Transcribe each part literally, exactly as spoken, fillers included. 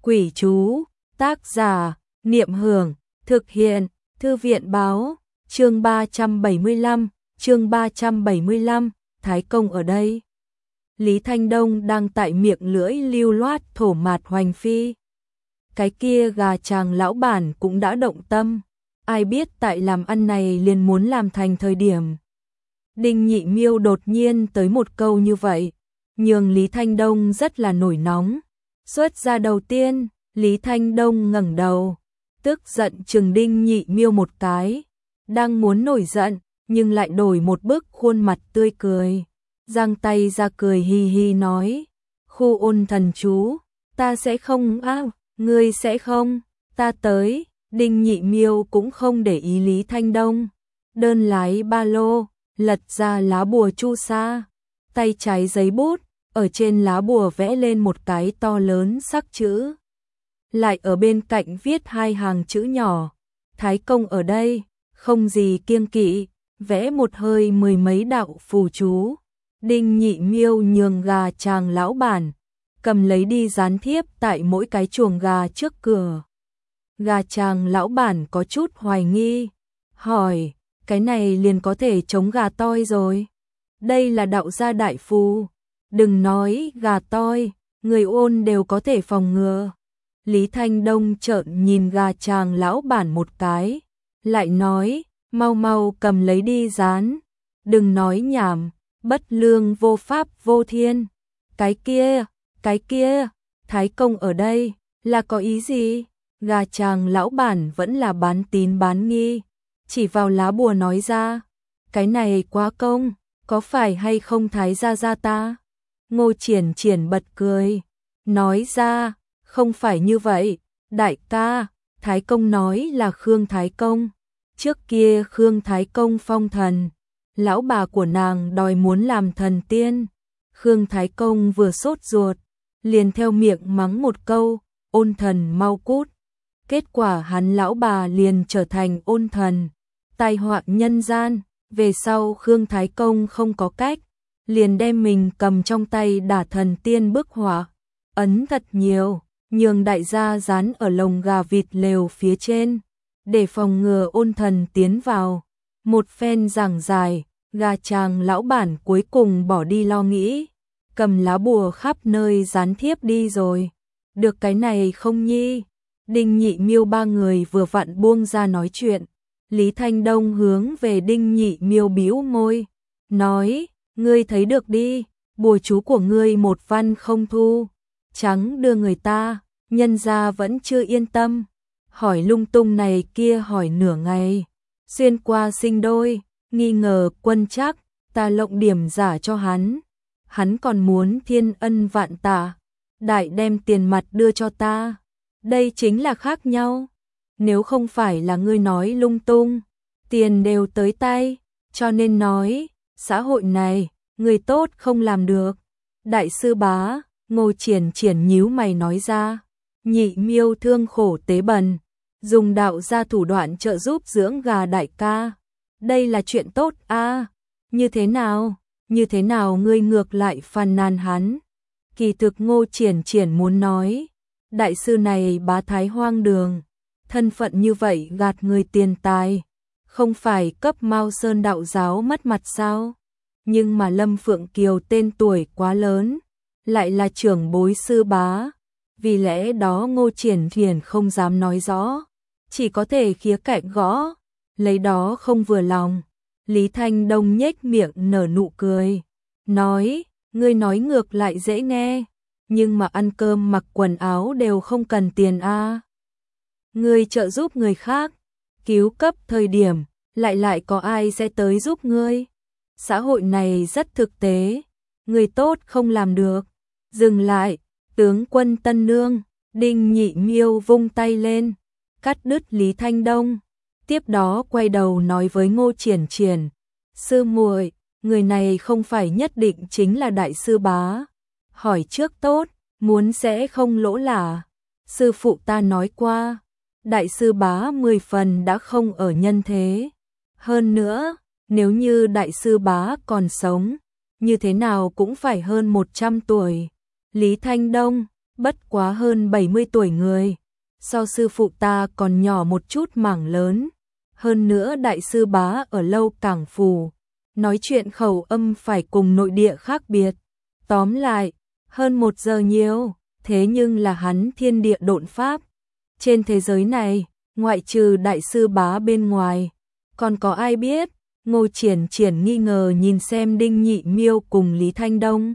Quỷ chú, tác giả, Niệm Hưởng, thực hiện, Thư viện Báo, chương ba trăm bảy mươi lăm, chương ba trăm bảy mươi lăm, Thái Công ở đây. Lý Thanh Đông đang tại miệng lưỡi lưu loát thổ mạt hoành phi. Cái kia gà chàng lão bản cũng đã động tâm, ai biết tại làm ăn này liền muốn làm thành thời điểm. Đinh Nhị Miêu đột nhiên tới một câu như vậy, nhường Lý Thanh Đông rất là nổi nóng. Xuất ra đầu tiên, Lý Thanh Đông ngẩng đầu, tức giận chừng Đinh Nhị Miêu một cái, đang muốn nổi giận, nhưng lại đổi một bức khuôn mặt tươi cười, giang tay ra cười hi hi nói, khu ôn thần chú, ta sẽ không á, à, ngươi sẽ không, ta tới. Đinh Nhị Miêu cũng không để ý Lý Thanh Đông, đơn lái ba lô, lật ra lá bùa chu sa, tay trái giấy bút, ở trên lá bùa vẽ lên một cái to lớn sắc chữ. Lại ở bên cạnh viết hai hàng chữ nhỏ, Thái Công ở đây, không gì kiêng kỵ, vẽ một hơi mười mấy đạo phù chú. Đinh Nhị Miêu nhường gà chàng lão bản, cầm lấy đi dán thiếp tại mỗi cái chuồng gà trước cửa. Gà chàng lão bản có chút hoài nghi, hỏi, cái này liền có thể chống gà toi rồi. Đây là đạo gia đại phù, đừng nói gà toi, người ôn đều có thể phòng ngừa. Lý Thanh Đông trợn nhìn gà chàng lão bản một cái, lại nói, mau mau cầm lấy đi dán, đừng nói nhảm, bất lương vô pháp vô thiên. Cái kia, cái kia, Thái Công ở đây, là có ý gì? Gà chàng lão bản vẫn là bán tín bán nghi, chỉ vào lá bùa nói ra, cái này quá công, có phải hay không Thái gia gia ta? Ngô Triển Triển bật cười, nói ra, không phải như vậy, đại ca, Thái Công nói là Khương Thái Công, trước kia Khương Thái Công phong thần, lão bà của nàng đòi muốn làm thần tiên, Khương Thái Công vừa sốt ruột, liền theo miệng mắng một câu, ôn thần mau cút. Kết quả hắn lão bà liền trở thành ôn thần, tai họa nhân gian, về sau Khương Thái Công không có cách, liền đem mình cầm trong tay đả thần tiên bức họa, ấn thật nhiều, nhường đại gia dán ở lồng gà vịt lều phía trên, để phòng ngừa ôn thần tiến vào. Một phen giảng dài, gà chàng lão bản cuối cùng bỏ đi lo nghĩ, cầm lá bùa khắp nơi dán thiếp đi rồi. Được cái này không nhi? Đinh Nhị Miêu ba người vừa vặn buông ra nói chuyện, Lý Thanh Đông hướng về Đinh Nhị Miêu bĩu môi, nói, ngươi thấy được đi, bùa chú của ngươi một văn không thu, trắng đưa người ta, nhân gia vẫn chưa yên tâm, hỏi lung tung này kia hỏi nửa ngày, xuyên qua sinh đôi, nghi ngờ Quân Trác, ta lộng điểm giả cho hắn, hắn còn muốn thiên ân vạn tạ, đại đem tiền mặt đưa cho ta. Đây chính là khác nhau, nếu không phải là ngươi nói lung tung, tiền đều tới tay, cho nên nói, xã hội này, người tốt không làm được. Đại sư bá, Ngô Triển Triển nhíu mày nói ra, Nhị Miêu thương khổ tế bần, dùng đạo gia thủ đoạn trợ giúp dưỡng gà đại ca. Đây là chuyện tốt a, à, như thế nào, như thế nào ngươi ngược lại phàn nàn hắn. Kỳ thực Ngô Triển Triển muốn nói, đại sư này bá thái hoang đường, thân phận như vậy gạt người tiền tài, không phải cấp Mao Sơn đạo giáo mất mặt sao? Nhưng mà Lâm Phượng Kiều tên tuổi quá lớn, lại là trưởng bối sư bá, vì lẽ đó Ngô Triển Triển không dám nói rõ, chỉ có thể khía cạnh gõ, lấy đó không vừa lòng. Lý Thanh Đông nhếch miệng nở nụ cười, nói, ngươi nói ngược lại dễ nghe, nhưng mà ăn cơm mặc quần áo đều không cần tiền a. À. Ngươi trợ giúp người khác, cứu cấp thời điểm, lại lại có ai sẽ tới giúp ngươi? Xã hội này rất thực tế, người tốt không làm được. Dừng lại, tướng quân Tân Nương, Đinh Nhị Miêu vung tay lên, cắt đứt Lý Thanh Đông, tiếp đó quay đầu nói với Ngô Triển Triển, sư muội, người này không phải nhất định chính là đại sư bá. Hỏi trước tốt, muốn sẽ không lỗ lả. Sư phụ ta nói qua, đại sư bá mười phần đã không ở nhân thế. Hơn nữa, nếu như đại sư bá còn sống, như thế nào cũng phải hơn một trăm tuổi. Lý Thanh Đông, bất quá hơn bảy mươi tuổi người, so sư phụ ta còn nhỏ một chút mảng lớn. Hơn nữa đại sư bá ở lâu cảng phủ, nói chuyện khẩu âm phải cùng nội địa khác biệt. Tóm lại, hơn một giờ nhiều, thế nhưng là hắn thiên địa độn pháp. Trên thế giới này, ngoại trừ đại sư bá bên ngoài, còn có ai biết? Ngô Triển Triển nghi ngờ nhìn xem Đinh Nhị Miêu cùng Lý Thanh Đông.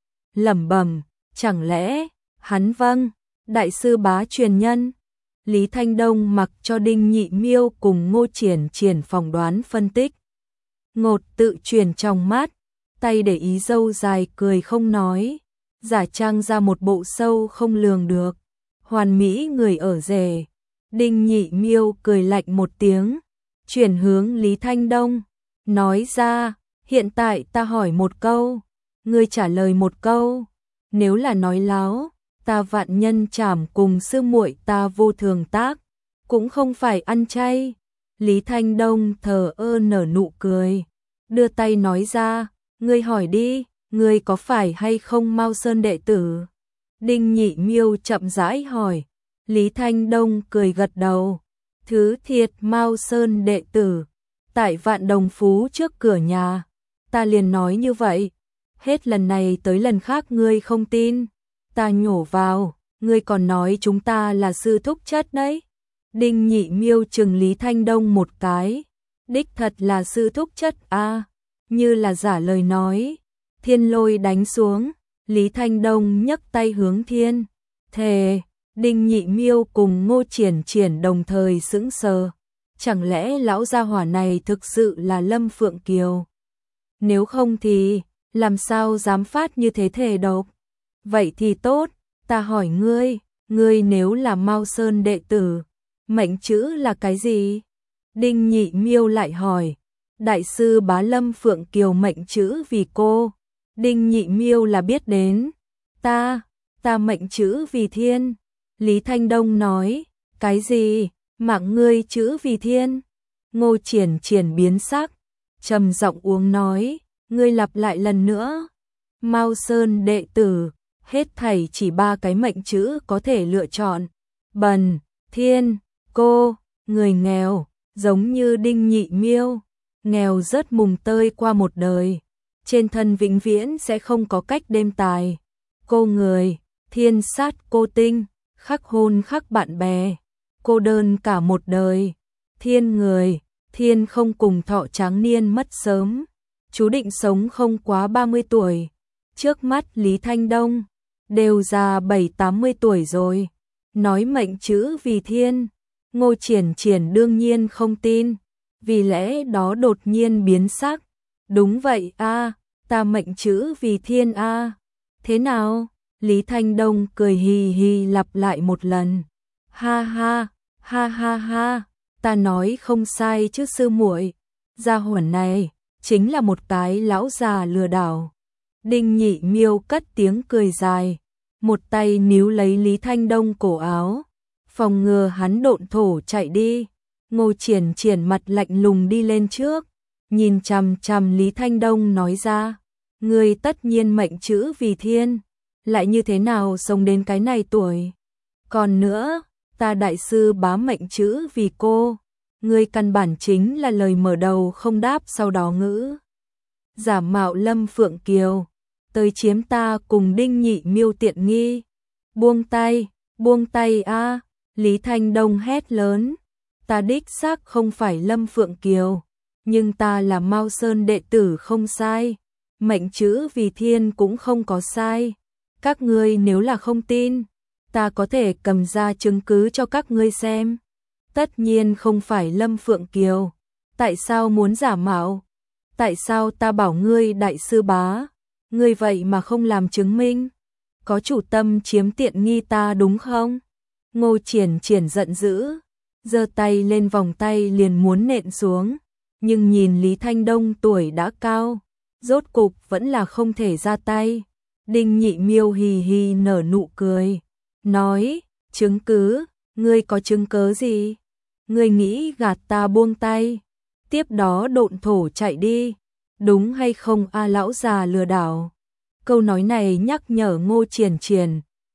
Lẩm bẩm, chẳng lẽ, hắn vâng, đại sư bá truyền nhân. Lý Thanh Đông mặc cho Đinh Nhị Miêu cùng Ngô Triển Triển phỏng đoán phân tích. Ngột tự truyền trong mắt, tay để ý râu dài cười không nói, giả trang ra một bộ sâu không lường được, hoàn mỹ người ở rể. Đinh Nhị Miêu cười lạnh một tiếng, chuyển hướng Lý Thanh Đông, nói ra, hiện tại ta hỏi một câu, ngươi trả lời một câu, nếu là nói láo, ta vạn nhân trảm cùng sư muội ta vô thường tác, cũng không phải ăn chay. Lý Thanh Đông thờ ơ nở nụ cười, đưa tay nói ra, ngươi hỏi đi, ngươi có phải hay không Mao Sơn đệ tử? Đinh Nhị Miêu chậm rãi hỏi, Lý Thanh Đông cười gật đầu, thứ thiệt Mao Sơn đệ tử, tại Vạn Đồng Phú trước cửa nhà, ta liền nói như vậy, hết lần này tới lần khác ngươi không tin, ta nhổ vào, ngươi còn nói chúng ta là sư thúc chất đấy. Đinh Nhị Miêu chừng Lý Thanh Đông một cái, đích thật là sư thúc chất a, à, như là giả lời nói. Thiên lôi đánh xuống, Lý Thanh Đông nhấc tay hướng thiên, thề. Đinh Nhị Miêu cùng Ngô Triển Triển đồng thời sững sờ, chẳng lẽ lão gia hỏa này thực sự là Lâm Phượng Kiều? Nếu không thì, làm sao dám phát như thế thề độc? Vậy thì tốt, ta hỏi ngươi, ngươi nếu là Mao Sơn đệ tử, mệnh chữ là cái gì? Đinh Nhị Miêu lại hỏi, đại sư bá Lâm Phượng Kiều mệnh chữ vì cô. Đinh Nhị Miêu là biết đến, ta, ta mệnh chữ vì thiên. Lý Thanh Đông nói, cái gì, mạng ngươi chữ vì thiên? Ngô Triển Triển biến sắc, trầm giọng uống nói, ngươi lặp lại lần nữa. Mao Sơn đệ tử, hết thảy chỉ ba cái mệnh chữ có thể lựa chọn, bần, thiên, cô, người nghèo, giống như Đinh Nhị Miêu, nghèo rất mùng tơi qua một đời, trên thân vĩnh viễn sẽ không có cách đêm tài. Cô người, thiên sát cô tinh, khắc hôn khắc bạn bè, cô đơn cả một đời. Thiên người, thiên không cùng thọ tráng niên mất sớm, chú định sống không quá ba mươi tuổi. Trước mắt Lý Thanh Đông, đều già bảy tám mươi tuổi rồi, nói mệnh chữ vì thiên. Ngô Triển Triển đương nhiên không tin, vì lẽ đó đột nhiên biến sắc. Đúng vậy a, à, ta mệnh chữ vì thiên a. À. Thế nào? Lý Thanh Đông cười hì hì lặp lại một lần. Ha ha, ha ha ha, ta nói không sai chứ sư muội. Gia hỏa này chính là một cái lão già lừa đảo. Đinh Nhị Miêu cất tiếng cười dài, một tay níu lấy Lý Thanh Đông cổ áo, phòng ngừa hắn độn thổ chạy đi. Ngô Triển Triển mặt lạnh lùng đi lên trước, nhìn chằm chằm Lý Thanh Đông nói ra, ngươi tất nhiên mệnh chữ vì thiên, lại như thế nào sống đến cái này tuổi? Còn nữa, ta đại sư bá mệnh chữ vì cô, ngươi căn bản chính là lời mở đầu không đáp sau đó ngữ. Giả mạo Lâm Phượng Kiều, tới chiếm ta cùng Đinh Nhị Miêu tiện nghi. Buông tay, buông tay a, à, Lý Thanh Đông hét lớn, ta đích xác không phải Lâm Phượng Kiều, nhưng ta là Mao Sơn đệ tử không sai, mệnh chữ vì thiên cũng không có sai. Các ngươi nếu là không tin, ta có thể cầm ra chứng cứ cho các ngươi xem. Tất nhiên không phải Lâm Phượng Kiều, tại sao muốn giả mạo? Tại sao ta bảo ngươi đại sư bá, ngươi vậy mà không làm chứng minh? Có chủ tâm chiếm tiện nghi ta đúng không? Ngô Triển Triển giận dữ, giơ tay lên vòng tay liền muốn nện xuống, nhưng nhìn Lý Thanh Đông tuổi đã cao, rốt cục vẫn là không thể ra tay. Đinh Nhị Miêu hì hì nở nụ cười, nói, chứng cứ, ngươi có chứng cớ gì? Ngươi nghĩ gạt ta buông tay, tiếp đó độn thổ chạy đi, đúng hay không a lão già lừa đảo? Câu nói này nhắc nhở Ngô Triển Triển,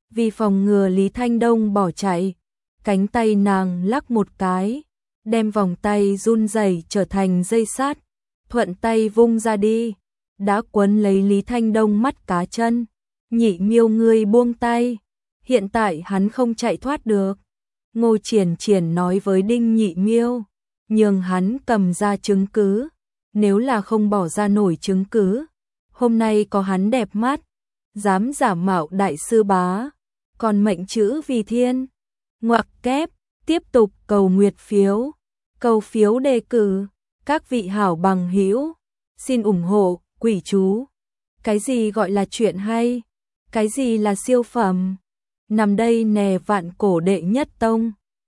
Vì phòng ngừa Lý Thanh Đông bỏ chạy, cánh tay nàng lắc một cái, đem vòng tay run rẩy trở thành dây sắt, thuận tay vung ra đi, đã quấn lấy Lý Thanh Đông mắt cá chân. Nhị Miêu ngươi buông tay, hiện tại hắn không chạy thoát được. Ngô Triển Triển nói với Đinh Nhị Miêu, nhường hắn cầm ra chứng cứ, nếu là không bỏ ra nổi chứng cứ, hôm nay có hắn đẹp mắt, dám giả mạo đại sư bá, còn mệnh chữ vì thiên. Ngoặc kép, tiếp tục cầu nguyệt phiếu, cầu phiếu đề cử, các vị hảo bằng hữu, xin ủng hộ, quỷ chú. Cái gì gọi là chuyện hay? Cái gì là siêu phẩm? Nằm đây nè vạn cổ đệ nhất tông.